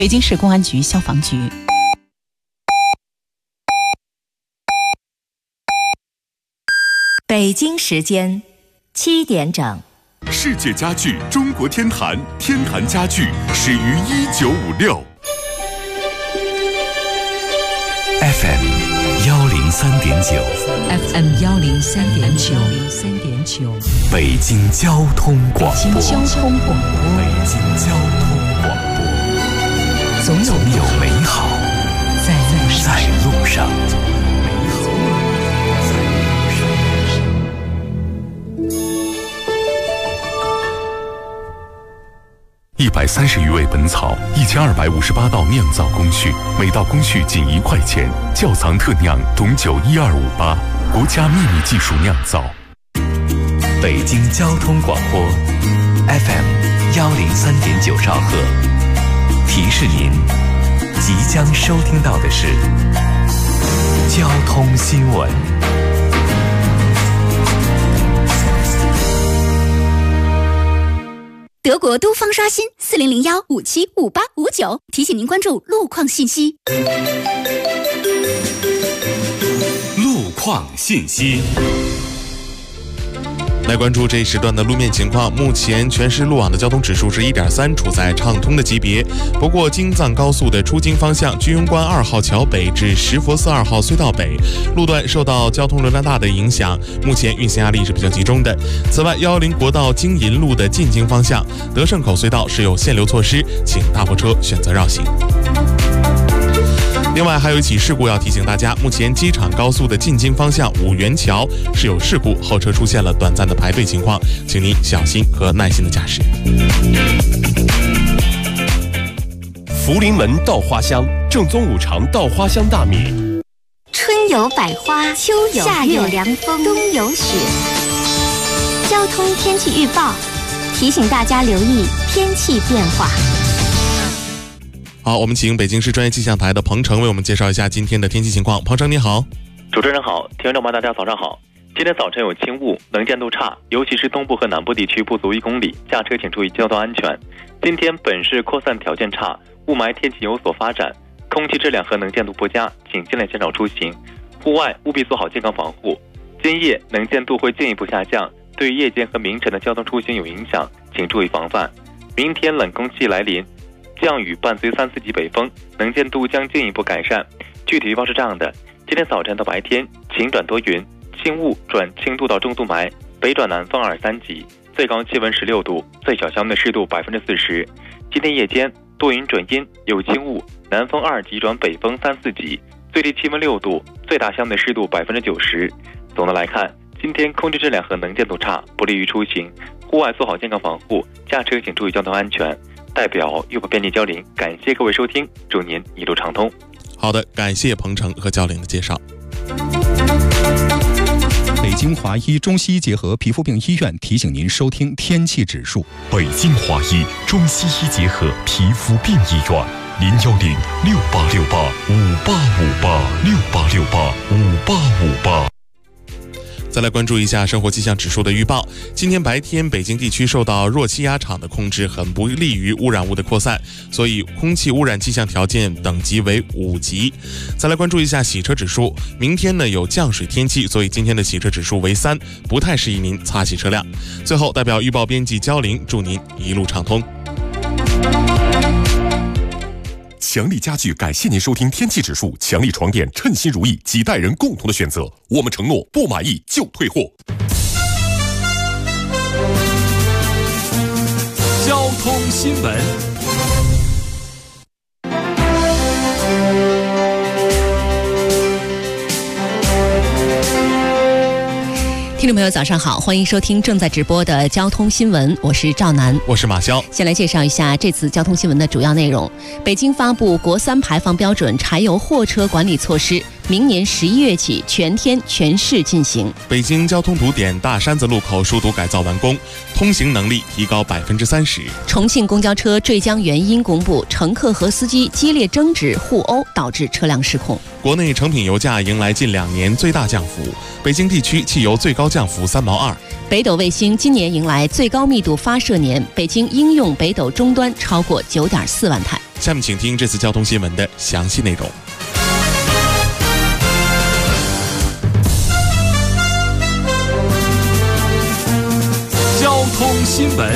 北京市公安局消防局。 北京时间7点整。 世界家具中国天坛，天坛家具始于1956。FM 103.9 FM 103.9 北京交通广播。 北京交通广播。 北京交通广播。 总有美好在路上。 130余味本草，1258道酿造工序，每道工序仅1块钱。窖藏特酿董酒12588，国家秘密技术酿造。 北京交通广播 FM 103.9兆赫，提示您即将收听到的是交通新闻。 德国都方刷新4001575859，提醒您关注路况信息。 路况信息。 来关注这一时段的路面情况。目前全市路网的交通指数是1.3，处在畅通的级别。不过京藏高速的出京方向居庸关2号桥北至石佛寺2号隧道北路段受到交通流量大的影响，目前运行压力是比较集中的。此外，110国道京银路的进京方向德胜口隧道是有限流措施，请大货车选择绕行。另外还有一起事故要提醒大家，目前机场高速的进京方向五元桥是有事故，后车出现了短暂的排队情况，请您小心和耐心的驾驶。 福临门稻花香，正宗五常稻花香大米。 春有百花，秋有夏有凉风，冬有雪。交通天气预报提醒大家留意天气变化。 好，我们请北京市专业气象台的彭程为我们介绍一下今天的天气情况。彭程你好。 主持人好，听众们大家早上好。今天早晨有轻雾，能见度差，尤其是东部和南部地区不足1公里，驾车请注意交通安全。今天本市扩散条件差，雾霾天气有所发展，空气质量和能见度不佳，请尽量减少出行，户外务必做好健康防护。今夜能见度会进一步下降，对夜间和明晨的交通出行有影响，请注意防范。明天冷空气来临，降雨伴随3、4级北风，能见度将进一步改善。具体预报是这样的：今天早晨到白天晴转多云，轻雾转轻度到中度霾，北转南风2、3级，最高气温16度，最小相对湿度40%。今天夜间多云转阴，有轻雾，南风2级转北风3、4级，最低气温6度，最大相对湿度90%。总的来看，今天空气质量和能见度差，不利于出行，户外做好健康防护，驾车请注意交通安全。代表预报编辑焦玲，感谢各位收听，祝您一路畅通。 好的，感谢彭程和焦玲的介绍。 北京华医中西医结合皮肤病医院提醒您收听天气指数。 北京华医中西医结合皮肤病医院，0106868585858 再来关注一下生活气象指数的预报。今天白天北京地区受到弱气压场的控制，很不利于污染物的扩散，所以空气污染气象条件等级为5级。再来关注一下洗车指数，明天呢有降水天气，所以今天的洗车指数为3，不太适宜您擦洗车辆。最后代表预报编辑焦玲，祝您一路畅通。 强力家具感谢您收听天气指数，强力床垫称心如意，几代人共同的选择，我们承诺不满意就退货。 交通新闻。 听众朋友早上好，欢迎收听正在直播的交通新闻，我是赵楠， 我是马潇。 先来介绍一下这次交通新闻的主要内容。北京发布国3排放标准柴油货车管理措施， 明年11月起全天全市进行。 北京交通堵点大山子路口疏堵改造完工，通行能力提高30%。 重庆公交车坠江原因公布，乘客和司机激烈争执互殴，导致车辆失控。 国内成品油价迎来近2年最大降幅，北京地区汽油最高降幅3毛2。 北斗卫星今年迎来最高密度发射年，北京应用北斗终端超过9.4万台。 下面请听这次交通新闻的详细内容。 交通新闻。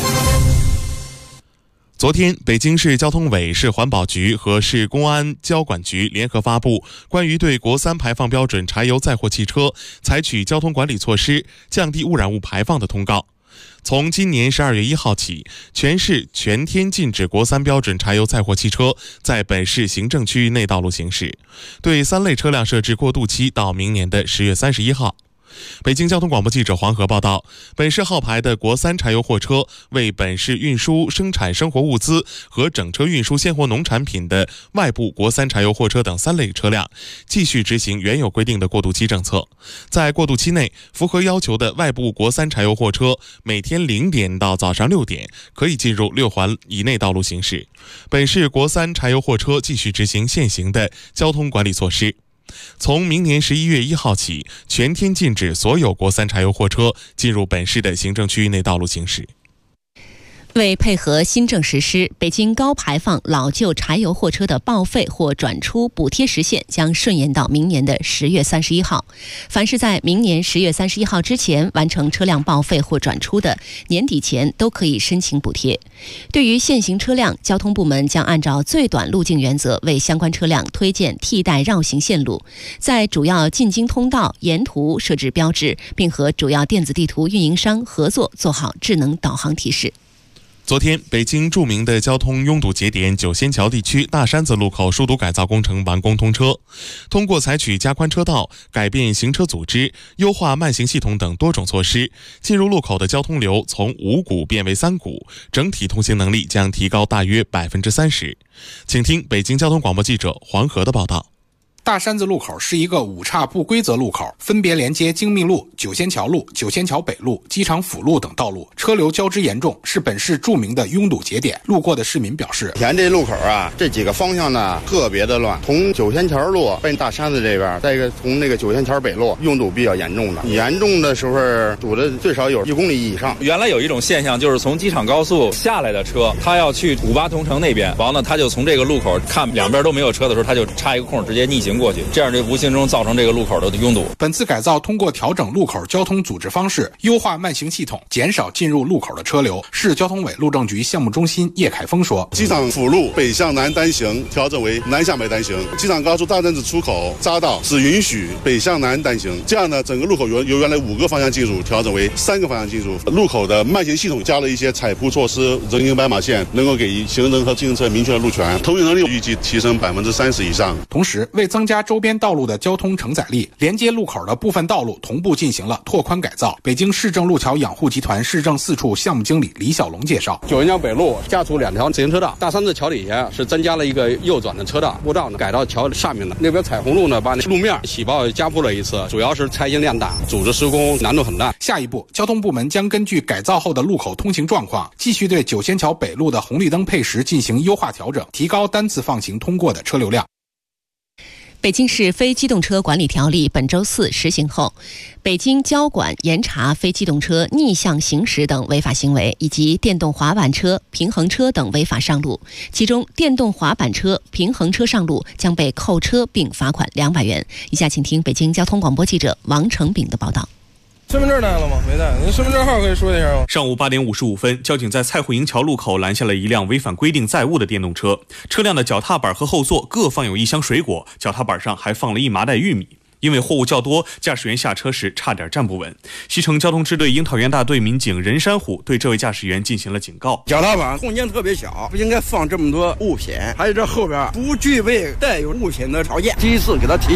昨天，北京市交通委、市环保局和市公安交管局联合发布关于对国3排放标准柴油载货汽车采取交通管理措施，降低污染物排放的通告。从今年12月1号起，全市全天禁止国3标准柴油载货汽车在本市行政区域内道路行驶，对3类车辆设置过渡期到明年的10月31号。北京交通广播记者黄河报道，本市号牌的国3柴油货车为本市运输生产生活物资和整车运输鲜活农产品的外部国3柴油货车等3类车辆继续执行原有规定的过渡期政策。在过渡期内，符合要求的外部国3柴油货车每天0点到早上6点可以进入6环以内道路行驶。本市国3柴油货车继续执行现行的交通管理措施。从明年11月1号起，全天禁止所有国3柴油货车进入本市的行政区域内道路行驶。 为配合新政实施，北京高排放老旧柴油货车的报废或转出补贴时限将顺延到明年的10月31号。凡是在明年10月31号之前完成车辆报废或转出的，年底前都可以申请补贴。对于现行车辆，交通部门将按照最短路径原则为相关车辆推荐替代绕行线路，在主要进京通道沿途设置标志，并和主要电子地图运营商合作做好智能导航提示。 昨天，北京著名的交通拥堵节点九仙桥地区大山子路口疏堵改造工程完工通车。通过采取加宽车道、改变行车组织、优化慢行系统等多种措施，进入路口的交通流从5股变为3股，整体通行能力将提高大约30%。请听北京交通广播记者黄河的报道。 大山子路口是一个5岔不规则路口，分别连接京密路、九仙桥路、九仙桥北路、机场辅路等道路，车流交织严重，是本市著名的拥堵节点。路过的市民表示， 前这路口啊，这几个方向呢特别的乱，从九仙桥路奔大山子这边，再一个从那个九仙桥北路拥堵比较严重的，严重的时候堵的最少有1公里以上。 原来有一种现象，就是从机场高速下来的车，他要去58同城那边，完了他就从这个路口看两边都没有车的时候，他就插一个空直接逆行过去，这样就无形中造成这个路口的拥堵。 本次改造通过调整路口交通组织方式，优化慢行系统，减少进入路口的车流。市交通委路政局项目中心叶凯峰说， 机场辅路北向南单行调整为南向北单行，机场高速大山子出口匝道只允许北向南单行，这样呢，整个路口由原来5个方向进入调整为3个方向进入。路口的慢行系统加了一些踩铺措施，人行斑马线能够给行人和自行车明确的路权，通行能力预计提升30%以上。 同时，为增加周边道路的交通承载力，连接路口的部分道路同步进行了拓宽改造。北京市政路桥养护集团市政4处项目经理李小龙介绍， 九仙桥北路加出2条自行车道，大山子桥底下是增加了一个右转的车道，步道呢改到桥上面的。那边彩虹路呢，把路面起爆加铺了一次，主要是拆卸量大，组织施工难度很大。 下一步，交通部门将根据改造后的路口通行状况，继续对九仙桥北路的红绿灯配时进行优化调整，提高单次放行通过的车流量。 北京市非机动车管理条例本周4实行后，北京交管严查非机动车逆向行驶等违法行为，以及电动滑板车、平衡车等违法上路。其中，电动滑板车、平衡车上路将被扣车并罚款200元。以下请听北京交通广播记者王成炳的报道。 身份证带了吗？没带。您身份证号可以说一下吗？ 上午8点55分，交警在蔡慧营桥路口拦下了一辆违反规定载物的电动车，车辆的脚踏板和后座各放有1箱水果，脚踏板上还放了1麻袋玉米。因为货物较多，驾驶员下车时差点站不稳。西城交通支队樱桃园大队民警任山虎对这位驾驶员进行了警告： 脚踏板空间特别小，不应该放这么多物品，还有这后边不具备带有物品的条件。第一次给他提醒，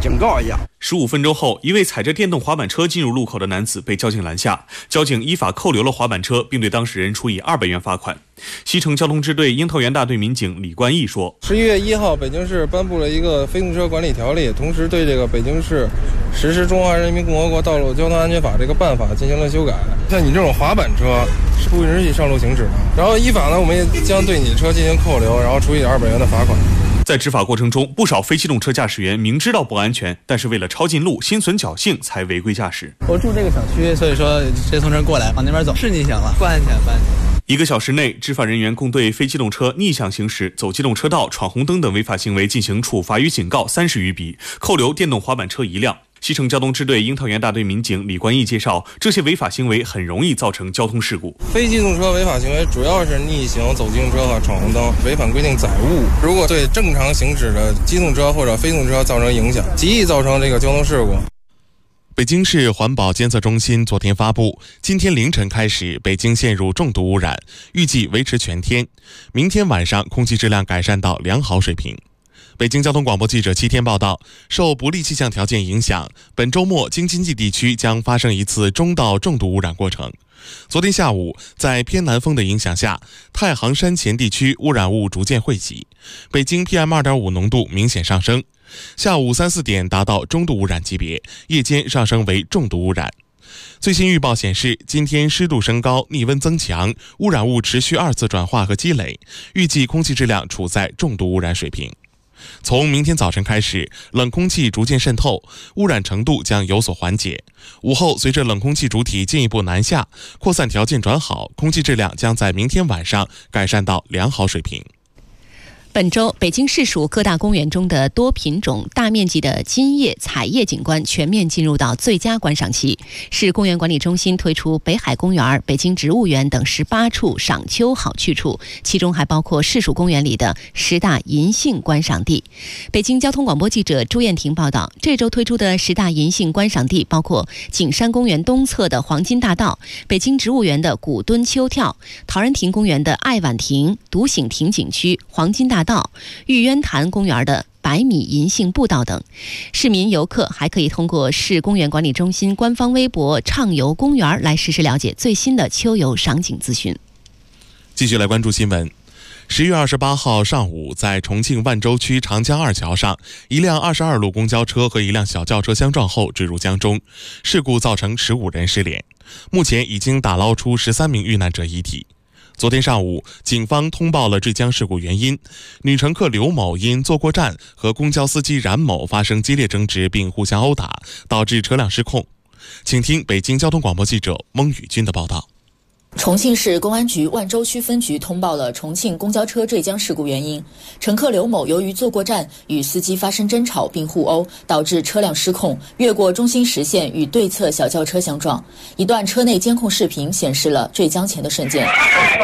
警告一下。 15分钟后，一位踩着电动滑板车进入路口的男子被交警拦下，交警依法扣留了滑板车，并对当事人处以200元罚款。西城交通支队樱桃园大队民警李冠义说 ：11月1号，北京市颁布了一个非动车管理条例，同时对这个北京市实施《中华人民共和国道路交通安全法》这个办法进行了修改。像你这种滑板车是不允许上路行驶的。然后依法呢，我们也将对你的车进行扣留，然后处以200元的罚款。 在执法过程中，不少非机动车驾驶员明知道不安全，但是为了抄近路，心存侥幸才违规驾驶。 我住这个小区，所以说直接从这儿过来，往那边走是逆向了，不安全，不安全。 1个小时内，执法人员共对非机动车逆向行驶、走机动车道、闯红灯等违法行为进行处罚与警告30余笔，扣留电动滑板车1辆。西城交通支队樱桃园大队民警李冠义介绍，这些违法行为很容易造成交通事故。 非机动车违法行为主要是逆行、走机动车和闯红灯，违反规定载物。如果对正常行驶的机动车或者非机动车造成影响，极易造成这个交通事故。 北京市环保监测中心昨天发布，今天凌晨开始，北京陷入重度污染，预计维持全天。明天晚上空气质量改善到良好水平。北京交通广播记者7天报道，受不利气象条件影响，本周末京津冀地区将发生一次中到重度污染过程。昨天下午，在偏南风的影响下，太行山前地区污染物逐渐汇集，北京 PM2.5 浓度明显上升。 下午3、4点达到中度污染级别，夜间上升为重度污染。最新预报显示，今天湿度升高，逆温增强，污染物持续2次转化和积累，预计空气质量处在重度污染水平。从明天早晨开始，冷空气逐渐渗透，污染程度将有所缓解。午后，随着冷空气主体进一步南下，扩散条件转好，空气质量将在明天晚上改善到良好水平。 本周，北京市属各大公园中的多品种、大面积的金叶、彩叶景观全面进入到最佳观赏期。市公园管理中心推出北海公园、北京植物园等18处赏秋好去处，其中还包括市属公园里的10大银杏观赏地。北京交通广播记者朱艳婷报道，这周推出的10大银杏观赏地包括景山公园东侧的黄金大道、北京植物园的古墩秋跳、陶然亭公园的爱晚亭、独醒亭景区、黄金大道、玉渊潭公园的100米银杏步道等。市民游客还可以通过市公园管理中心官方微博畅游公园来实时了解最新的秋游赏景资讯。 继续来关注新闻。10月28号上午，在重庆万州区长江2桥上，一辆22路公交车和一辆小轿车相撞后坠入江中，事故造成15人失联，目前已经打捞出13名遇难者遗体。 昨天上午，警方通报了坠江事故原因。女乘客刘某因坐过站和公交司机冉某发生激烈争执，并互相殴打，导致车辆失控。请听北京交通广播记者翁宇军的报道。 重庆市公安局万州区分局通报了重庆公交车坠江事故原因。乘客刘某由于坐过站，与司机发生争吵并互殴，导致车辆失控，越过中心实线与对侧小轿车相撞。一段车内监控视频显示了坠江前的瞬间。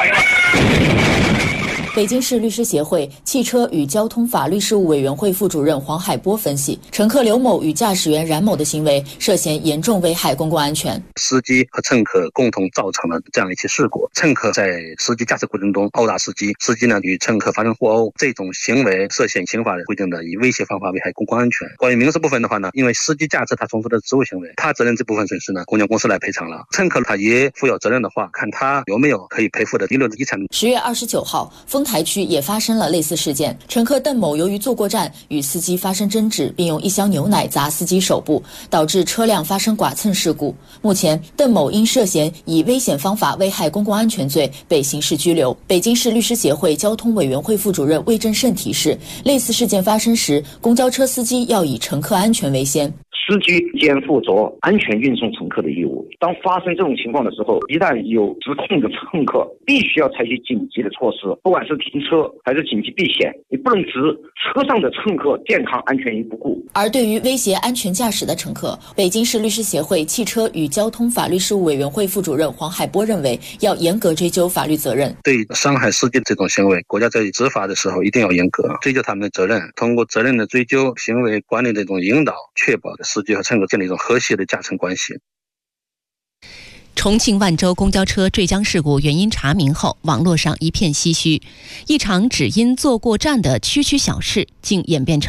北京市律师协会汽车与交通法律事务委员会副主任黄海波分析，乘客刘某与驾驶员冉某的行为涉嫌严重危害公共安全。 司机和乘客共同造成了这样一起事故，乘客在司机驾驶过程中殴打司机，司机呢与乘客发生互殴，这种行为涉嫌刑法规定的以威胁方法危害公共安全。关于民事部分的话呢，因为司机驾驶他从事的职务行为，他责任这部分损失呢，公交公司来赔偿了。乘客他也负有责任的话，看他有没有可以赔付的遗留的遗产。 10月29号，丰台区也发生了类似事件，乘客邓某由于坐过站，与司机发生争执，并用1箱牛奶砸司机手部，导致车辆发生剐蹭事故。目前，邓某因涉嫌以危险方法危害公共安全罪被刑事拘留。北京市律师协会交通委员会副主任魏振胜提示，类似事件发生时，公交车司机要以乘客安全为先。 司机肩负着安全运送乘客的义务。当发生这种情况的时候，一旦有指控的乘客，必须要采取紧急的措施，不管是停车还是紧急避险，你不能置车上的乘客健康安全于不顾。 而对于威胁安全驾驶的乘客，北京市律师协会汽车与交通法律事务委员会副主任黄海波认为，要严格追究法律责任。 对伤害司机的这种行为，国家在执法的时候一定要严格追究他们的责任，通过责任的追究、行为管理的这种引导，确保司机和乘客建立一种和谐的驾乘关系。 重庆万州公交车坠江事故原因查明后，网络上一片唏嘘，一场只因坐过站的区区小事，竟演变成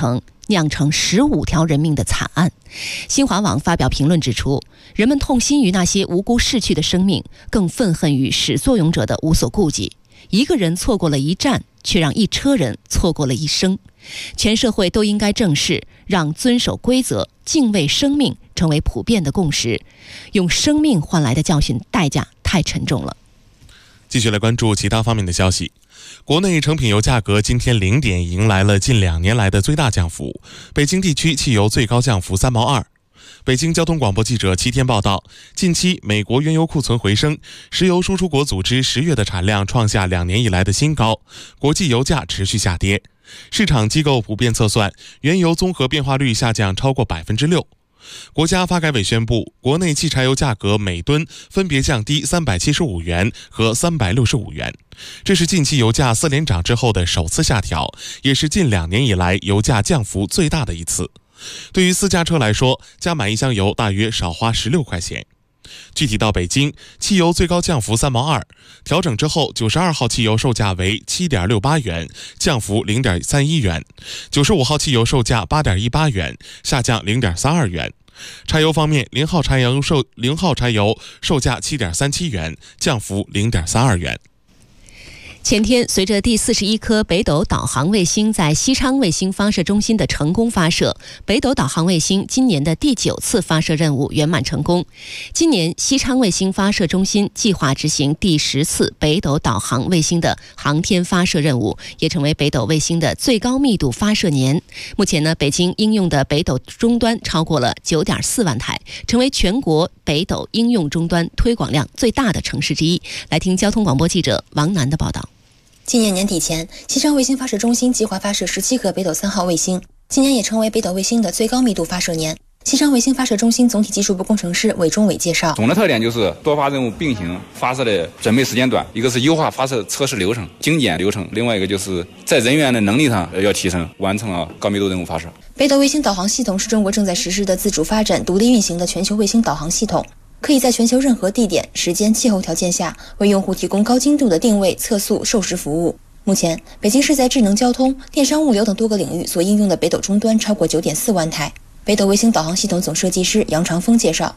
酿成15条人命的惨案。新华网发表评论指出，人们痛心于那些无辜逝去的生命，更愤恨于始作俑者的无所顾忌。一个人错过了一战，却让一车人错过了一生。全社会都应该正视，让遵守规则、敬畏生命成为普遍的共识。用生命换来的教训代价太沉重了。 继续来关注其他方面的消息。国内成品油价格今天0点迎来了近2年来的最大降幅，北京地区汽油最高降幅3毛2。北京交通广播记者7天报道，近期美国原油库存回升，石油输出国组织10月的产量创下2年以来的新高，国际油价持续下跌。市场机构普遍测算，原油综合变化率下降超过6%。国家发改委宣布，国内汽柴油价格每吨分别降低375元和365元，这是近期油价4连涨之后的首次下调，也是近2年以来油价降幅最大的一次。对于私家车来说，加满1箱油大约少花16块钱。具体到北京，汽油最高降幅3毛2，调整之后92号汽油售价为 7.68 元，降幅 0.31 元；95号汽油售价 8.18 元，下降 0.32 元。柴油方面，0号柴油售价 7.37 元，降幅 0.32 元。 前天，随着第41颗北斗导航卫星在西昌卫星发射中心的成功发射，北斗导航卫星今年的第9次发射任务圆满成功。今年，西昌卫星发射中心计划执行第10次北斗导航卫星的航天发射任务，也成为北斗卫星的最高密度发射年。目前呢，北京应用的北斗终端超过了9.4万台，成为全国北斗应用终端推广量最大的城市之一。来听交通广播记者王楠的报道。 今年年底前，西昌卫星发射中心计划发射17颗北斗3号卫星，今年也成为北斗卫星的最高密度发射年。西昌卫星发射中心总体技术部工程师韦忠伟介绍， 总的特点就是多发任务并行，发射的准备时间短，一个是优化发射测试流程、精简流程，另外一个就是在人员的能力上要提升，完成了高密度任务发射。 北斗卫星导航系统是中国正在实施的自主发展、独立运行的全球卫星导航系统，可以在全球任何地点、时间、气候条件下为用户提供高精度的定位、测速、授时服务。目前，北京市在智能交通、电商物流等多个领域所应用的北斗终端超过9.4万台。北斗卫星导航系统总设计师杨长峰介绍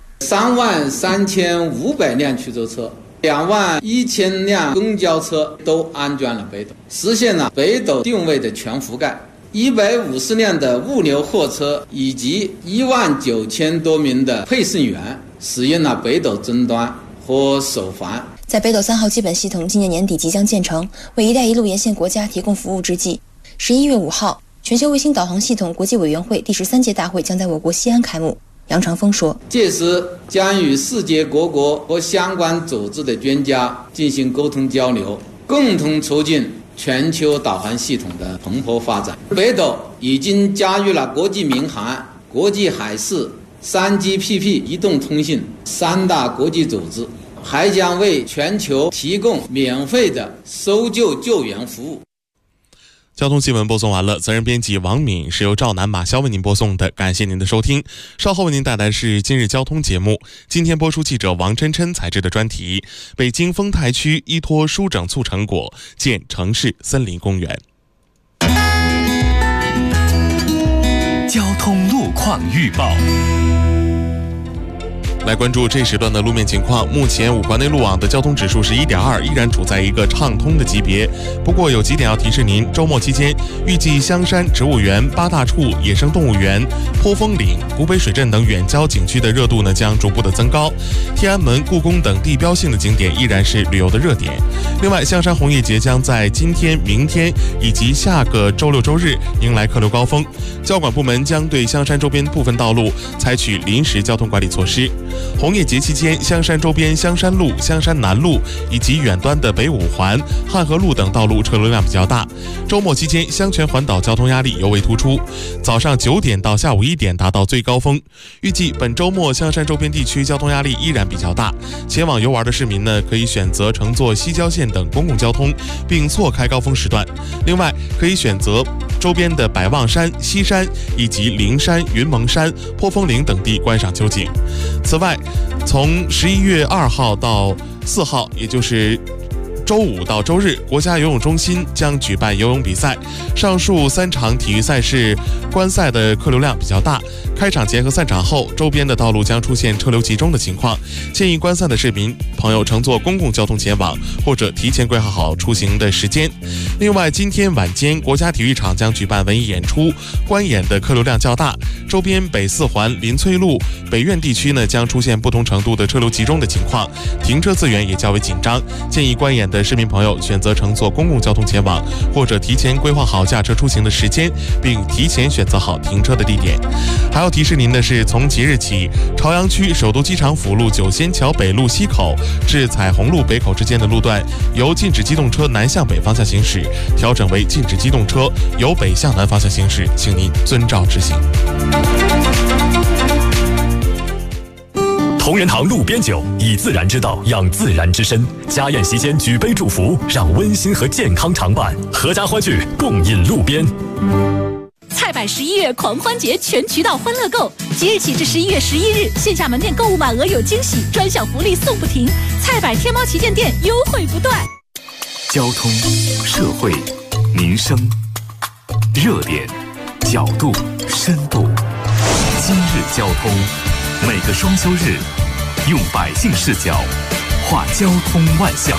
，33500辆驱逐车、21000辆公交车都安装了北斗，实现了北斗定位的全覆盖。150辆的物流货车以及19000多名的配送员使用了北斗终端和手环。 在北斗3号基本系统今年年底即将建成，为“一带一路”沿线国家提供服务之际，11月5号，全球卫星导航系统国际委员会第13届大会将在我国西安开幕。杨长峰说， 届时将与世界各国和相关组织的专家进行沟通交流，共同促进全球导航系统的蓬勃发展。北斗已经加入了国际民航、国际海事、3GPP 移动通信3大国际组织，还将为全球提供免费的搜救救援服务。 交通新闻播送完了，责任编辑王敏，是由赵楠、马潇为您播送的，感谢您的收听。稍后为您带来是今日交通节目，今天播出记者王琛琛采制的专题：北京丰台区依托疏整促成果建城市森林公园。 交通路况预报。 来关注这时段的路面情况，目前五环内路网的交通指数是1.2，依然处在一个畅通的级别。不过有几点要提示您，周末期间预计香山植物园、八大处野生动物园、坡峰岭、古北水镇等远郊景区的热度呢将逐步的增高，天安门、故宫等地标性的景点依然是旅游的热点。另外，香山红叶节将在今天、明天以及下个周六周日迎来客流高峰，交管部门将对香山周边部分道路采取临时交通管理措施。红叶节期间，香山周边香山路、香山南路以及远端的北五环、汉河路等道路车流量比较大。周末期间，香泉环岛交通压力尤为突出，早上9点到下午1点达到最高峰。预计本周末香山周边地区交通压力依然比较大，前往游玩的市民呢可以选择乘坐西郊线等公共交通，并错开高峰时段。另外，可以选择周边的百望山、西山以及灵山、云蒙山、坡峰岭等地观赏秋景。此外，从11月2号到4号，也就是周五到周日，国家游泳中心将举办游泳比赛。上述3场体育赛事观赛的客流量比较大，开场前和散场后，周边的道路将出现车流集中的情况。建议观赛的市民朋友乘坐公共交通前往，或者提前规划好出行的时间。另外，今天晚间国家体育场将举办文艺演出，观演的客流量较大，周边北四环、林翠路、北苑地区呢将出现不同程度的车流集中的情况，停车资源也较为紧张。建议观演的市民朋友选择乘坐公共交通前往，或者提前规划好驾车出行的时间，并提前选择好停车的地点。还要提示您的是，从即日起，朝阳区首都机场辅路九仙桥北路西口至彩虹路北口之间的路段，由禁止机动车南向北方向行驶调整为禁止机动车由北向南方向行驶，请您遵照执行。 同仁堂路边酒，以自然之道养自然之身。家宴席间举杯祝福，让温馨和健康常伴，阖家欢聚，共饮路边。 菜百11月狂欢节全渠道欢乐购，即日起至11月11日，线下门店购物满额有惊喜，专享福利送不停。菜百天猫旗舰店优惠不断。 交通、社会、民生，热点、角度、深度。今日交通，每个双休日，用百姓视角画交通万象。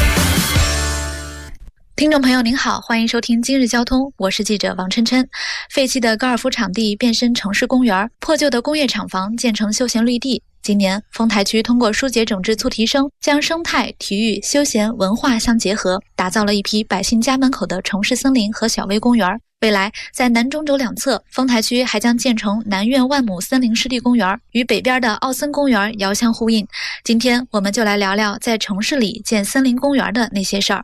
听众朋友您好，欢迎收听今日交通，我是记者王琛琛。废弃的高尔夫场地变身城市公园，破旧的工业厂房建成休闲绿地。今年丰台区通过疏解整治促提升，将生态、体育、休闲、文化相结合，打造了一批百姓家门口的城市森林和小微公园。未来在南中轴两侧，丰台区还将建成南苑万亩森林湿地公园，与北边的奥森公园遥相呼应。今天我们就来聊聊在城市里建森林公园的那些事儿。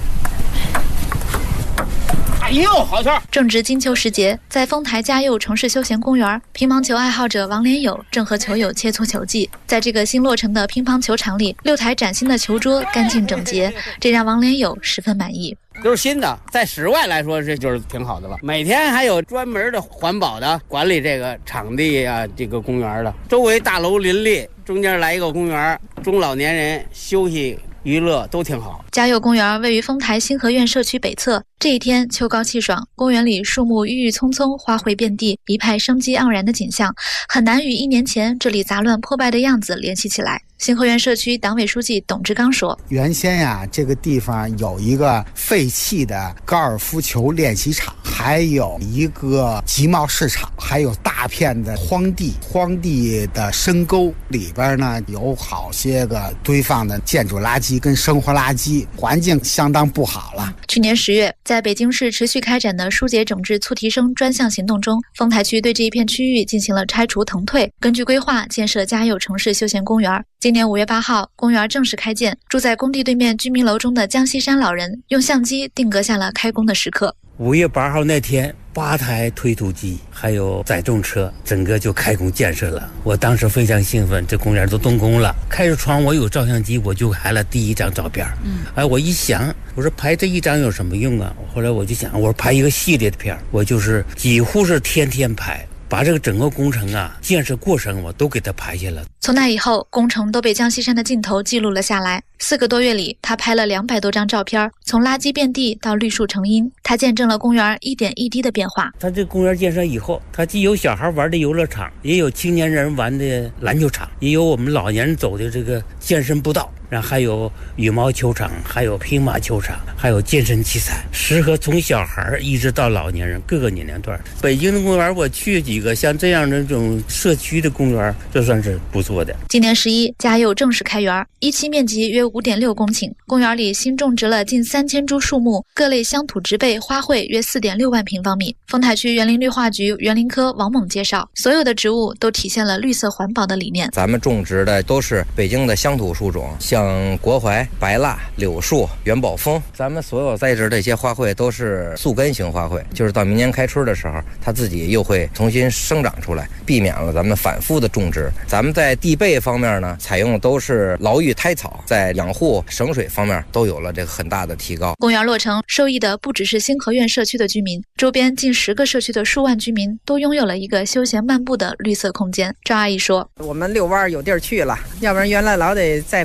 哎呦，好球！ 正值金秋时节，在丰台嘉佑城市休闲公园，乒乓球爱好者王连友正和球友切磋球技。在这个新落成的乒乓球场里，6台崭新的球桌干净整洁，这让王连友十分满意。 都是新的，在室外来说这就是挺好的了。每天还有专门的环保的管理这个场地啊，这个公园的，周围大楼林立，中间来一个公园，中老年人休息娱乐都挺好。 嘉佑公园位于丰台新河苑社区北侧，这一天秋高气爽，公园里树木郁郁葱葱，花卉遍地，一派生机盎然的景象，很难与1年前这里杂乱破败的样子联系起来。新河苑社区党委书记董志刚说， 原先呀，这个地方有一个废弃的高尔夫球练习场，还有一个集贸市场，还有大片的荒地的深沟，里边呢有好些个堆放的建筑垃圾跟生活垃圾，环境相当不好了。 去年10月，在北京市持续开展的疏解整治促提升专项行动中，丰台区对这一片区域进行了拆除腾退，根据规划建设嘉佑城市休闲公园。今年5月8号，公园正式开建。住在工地对面居民楼中的江西山老人用相机定格下了开工的时刻。 5月8号那天，8台推土机还有载重车，整个就开工建设了。我当时非常兴奋，这公园都动工了。开着窗，我有照相机，我就拍了第一张照片。我一想，我说拍这一张有什么用啊？后来我就想，我说拍一个系列的片，我就是几乎是天天拍。把这个整个工程啊，建设过程我都给他拍下来。 从那以后，工程都被江西山的镜头记录了下来。4个多月里，他拍了200多张照片，从垃圾遍地到绿树成荫，他见证了公园一点一滴的变化。 他这公园建设以后，他既有小孩玩的游乐场，也有青年人玩的篮球场，也有我们老年人走的这个健身步道，然后还有羽毛球场，还有乒乓球场，还有健身器材，适合从小孩一直到老年人各个年龄段。北京的公园我去几个，像这样的这种社区的公园，这算是不错的。 今年11，嘉佑正式开园，一期面积约5.6公顷，公园里新种植了近3000株树木，各类乡土植被、花卉约4.6万平方米。丰台区园林绿化局园林科王猛介绍，所有的植物都体现了绿色环保的理念。 咱们种植的都是北京的乡土树种，像国槐、白蜡、柳树、元宝枫，咱们所有栽植的一些花卉都是宿根型花卉，就是到明年开春的时候，它自己又会重新生长出来，避免了咱们反复的种植。咱们在地被方面呢，采用的都是牢狱胎草，在养护省水方面都有了这个很大的提高。 公园落成，受益的不只是新河苑社区的居民，周边近10个社区的数万居民都拥有了一个休闲漫步的绿色空间。赵阿姨说， 我们遛弯有地儿去了，要不然原来老得在马路边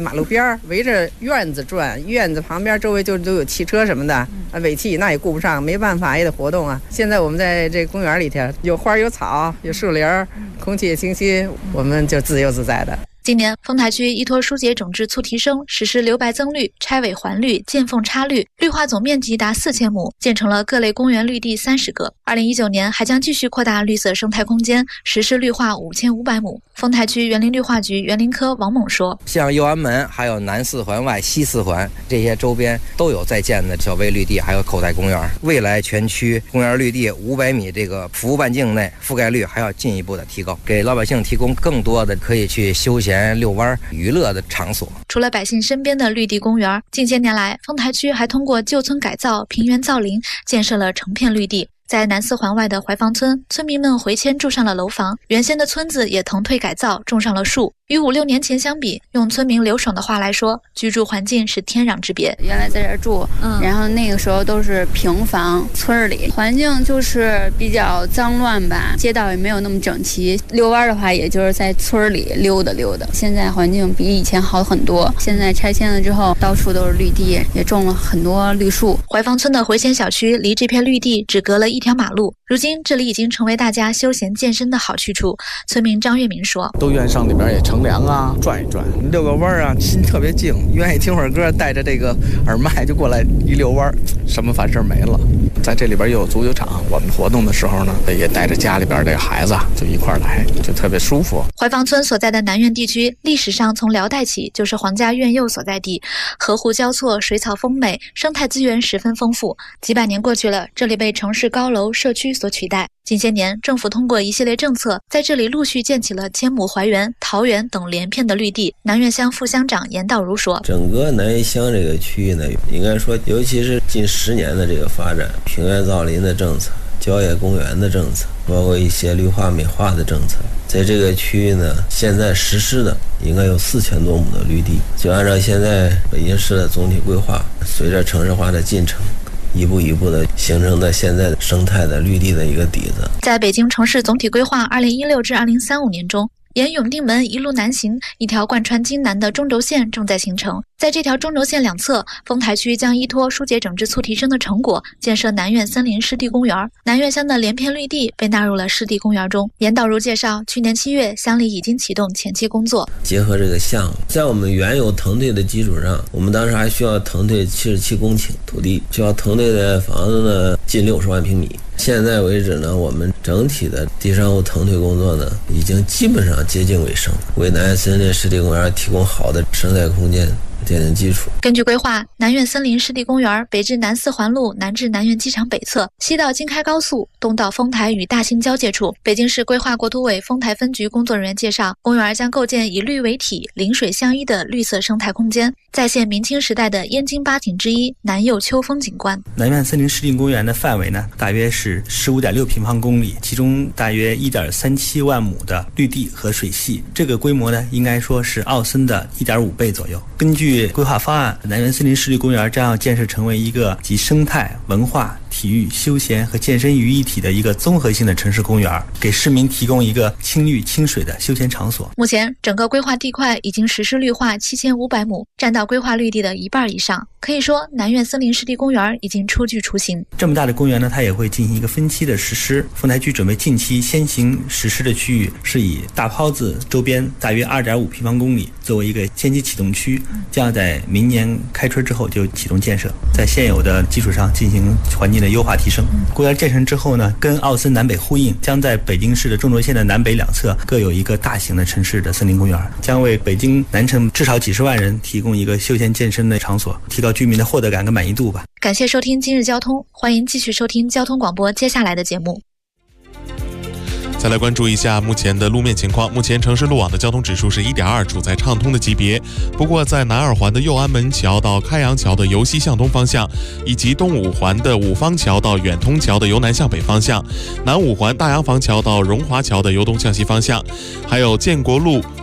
园围着院子转，院子旁边周围就都有汽车什么的，尾气那也顾不上，没办法也得活动啊。现在我们在这公园里头，有花有草有树林，空气也清新，我们就自由自在的。 今年，丰台区依托疏解种质促提升，实施留白增绿、拆尾还绿、见缝插绿，绿化总面积达4000亩，建成了各类公园绿地30个。2019年还将继续扩大绿色生态空间，实施绿化5500亩。丰台区园林绿化局园林科王猛说：“ 像右安门、还有南四环外、西四环这些周边都有在建的小微绿地，还有口袋公园。未来全区公园绿地500米这个服务半径内覆盖率还要进一步的提高，给老百姓提供更多的可以去休闲、遛弯、娱乐的场所。” 除了百姓身边的绿地公园，近些年来，丰台区还通过旧村改造、平原造林，建设了成片绿地。在南四环外的怀房村，村民们回迁住上了楼房，原先的村子也腾退改造，种上了树。与5、6年前相比，用村民刘爽的话来说，居住环境是天壤之别。 原来在这儿住，然后那个时候都是平房，村里环境就是比较脏乱吧，街道也没有那么整齐。遛弯的话，也就是在村里溜达溜达。现在环境比以前好很多。现在拆迁了之后，到处都是绿地，也种了很多绿树。 怀房村的回迁小区离这片绿地只隔了1条马路，如今这里已经成为大家休闲健身的好去处。村民张月明说：“ 都愿意上里边也乘凉啊，转一转，遛个弯啊，心特别静，愿意听会儿歌，带着这个耳麦就过来一遛弯，什么烦事没了。在这里边又有足球场，我们活动的时候呢，也带着家里边这个孩子就一块来，就特别舒服。” 怀房村所在的南苑地区，历史上从辽代起就是皇家苑囿所在地，河湖交错，水草丰美，生态资源十分丰富。几百年过去了，这里被城市高楼、社区所取代。近些年，政府通过一系列政策，在这里陆续建起了千亩槐园、桃园等连片的绿地。南苑乡副乡长严道如说：“ 整个南苑乡这个区域呢，应该说，尤其是近10年的这个发展，平原造林的政策、郊野公园的政策，包括一些绿化美化的政策，在这个区域呢，现在实施的应该有4000多亩的绿地。就按照现在北京市的总体规划，随着城市化的进程，一步一步的形成的现在的生态的绿地的一个底子。” 在北京城市总体规划2016至2035年中，沿永定门一路南行，一条贯穿京南的中轴线正在形成。在这条中轴线两侧，丰台区将依托疏解整治促提升的成果，建设南苑森林湿地公园。南苑乡的连片绿地被纳入了湿地公园中。严道如介绍，去年7月，乡里已经启动前期工作。 结合这个项目，在我们原有腾退的基础上，我们当时还需要腾退77公顷土地，需要腾退的房子呢近60万平米。现在为止呢，我们整体的地上物腾退工作呢，已经基本上接近尾声，为南苑森林湿地公园提供好的生态空间奠定基础。 根据规划，南苑森林湿地公园北至南四环路，南至南苑机场北侧，西到京开高速，东到丰台与大兴交界处。北京市规划国土委丰台分局工作人员介绍，公园将构建以绿为体、林水相依的绿色生态空间，再现明清时代的燕京八景之一南右秋风景观。 南苑森林湿地公园的范围呢，大约是15.6平方公里，其中大约1.37万亩的绿地和水系，这个规模呢，应该说是奥森的1.5倍左右。根据规划方案，南苑森林湿地公园将要建设成为一个集生态、文化、体育、休闲和健身于一体的一个综合性的城市公园，给市民提供一个清绿清水的休闲场所。 目前，整个规划地块已经实施绿化7500亩，占到规划绿地的1半以上。可以说，南苑森林湿地公园已经初具雏形。 这么大的公园呢，它也会进行一个分期的实施。丰台区准备近期先行实施的区域是以大泡子周边大约2.5平方公里作为一个先期启动区，将在明年开春之后就启动建设，在现有的基础上进行环境的优化提升。公园建成之后呢，跟奥森南北呼应，将在北京市的中轴线的南北两侧各有一个大型的城市的森林公园，将为北京南城至少几十万人提供一个休闲健身的场所，提高居民的获得感跟满意度吧。 感谢收听今日交通，欢迎继续收听交通广播接下来的节目。 再来关注一下目前的路面情况。目前城市路网的交通指数是1.2，处在畅通的级别。不过在南二环的右安门桥到开阳桥的由西向东方向，以及东五环的五方桥到远通桥的由南向北方向，南五环大洋坊桥到荣华桥的由东向西方向，还有建国路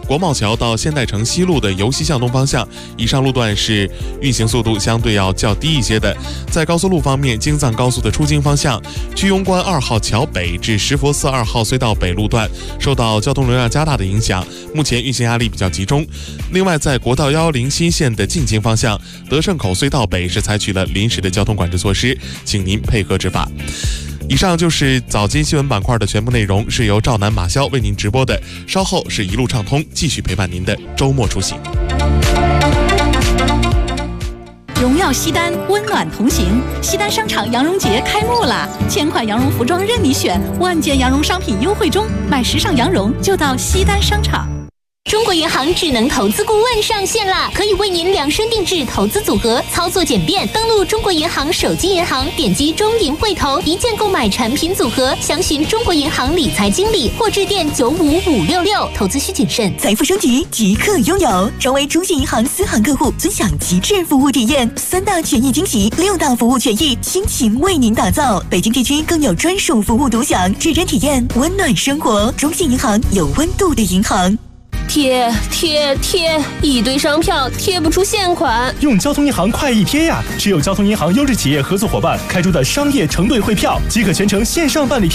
国贸桥到现代城西路的由西向东方向，以上路段是运行速度相对要较低一些的。在高速路方面，京藏高速的出京方向，居庸关2号桥北至石佛寺2号隧道北路段受到交通流量加大的影响，目前运行压力比较集中。另外，在国道110新线的进京方向，德胜口隧道北是采取了临时的交通管制措施，请您配合执法。以上就是早间新闻板块的全部内容，是由赵楠、马潇为您直播的。稍后是一路畅通，继续陪伴您的周末出行。 荣耀西单，温暖同行。西单商场羊绒节开幕啦！千款羊绒服装任你选，万件羊绒商品优惠中，买时尚羊绒就到西单商场。 中国银行智能投资顾问上线啦，可以为您量身定制投资组合，操作简便。登录中国银行手机银行，点击中银汇投，一键购买产品组合，详询中国银行理财经理或致电95566。投资需谨慎。 财富升级即刻拥有，成为中信银行私行客户，尊享极致服务体验，3大权益惊喜，6大服务权益，倾情为您打造。北京地区更有专属服务独享，指针体验，温暖生活。中信银行有温度的银行。 贴，一堆商票贴不出现款。 用交通银行快一贴呀！持有交通银行优质企业合作伙伴开出的商业承兑汇票，即可全程线上办理贴。